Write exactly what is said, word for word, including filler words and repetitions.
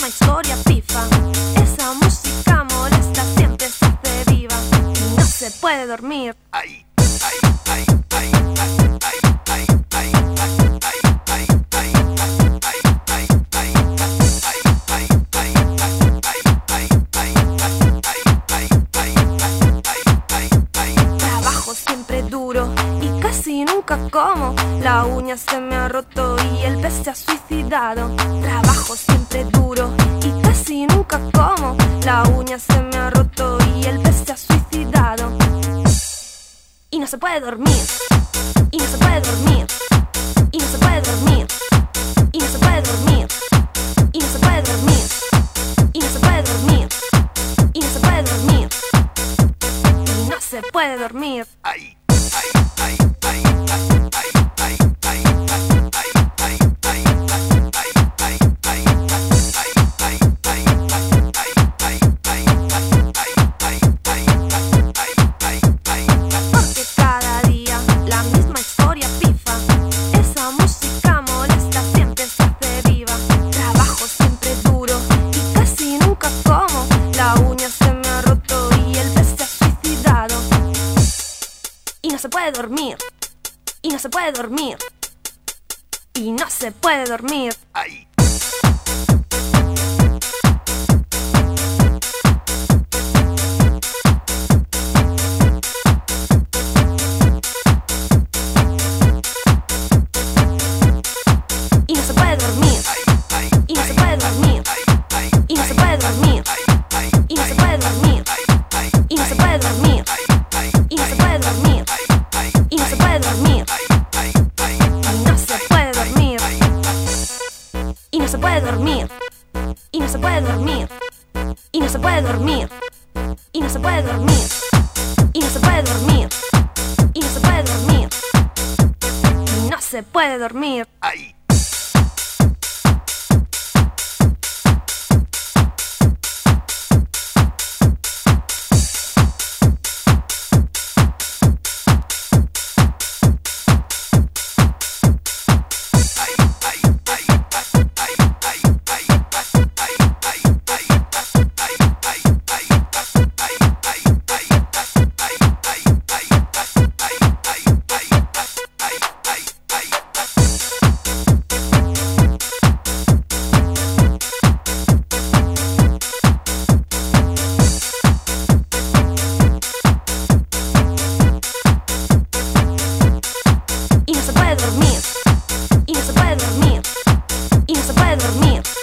misma historia pifa. Esa música molesta siempre se hace viva y no se puede dormir. Ay, ay, ay, ay, ay, ay, ay, trabajo siempre duro y casi nunca como. La uña se me ha roto y el pez se ha suicidado. Trabajo siempre duro y casi nunca como. La uña se me ha roto y el pez se ha suicidado. Y no se puede dormir. Y no se puede dormir. Y no se puede dormir. Y no se puede dormir. Y no se puede dormir. Y no se puede dormir. Y no se puede dormir. Y no se puede dormir. ay, ay, ay, ay, ay, ay, ay, Porque cada día la misma historia pifa. Esa música molesta siempre se hace viva. Trabajo siempre duro y casi nunca como. La uña se me ha roto y el pez se ha suicidado. Y no se puede dormir. Y no se puede dormir. Y no se puede dormir. ay. Y no se puede dormir. Y no se puede dormir. Y no se puede dormir. Y no se puede dormir. Y no se puede dormir. Y no se puede dormir. Y no se puede dormir. Y no se puede dormir. Y no se puede dormir. Y no se puede dormir. Y no se puede dormir. Y no se puede dormir. Y no se puede dormir. Y no se puede dormir. Y no se puede dormir. Ay. Y no se puede dormir. Y no se puede dormir. Y no se puede dormir.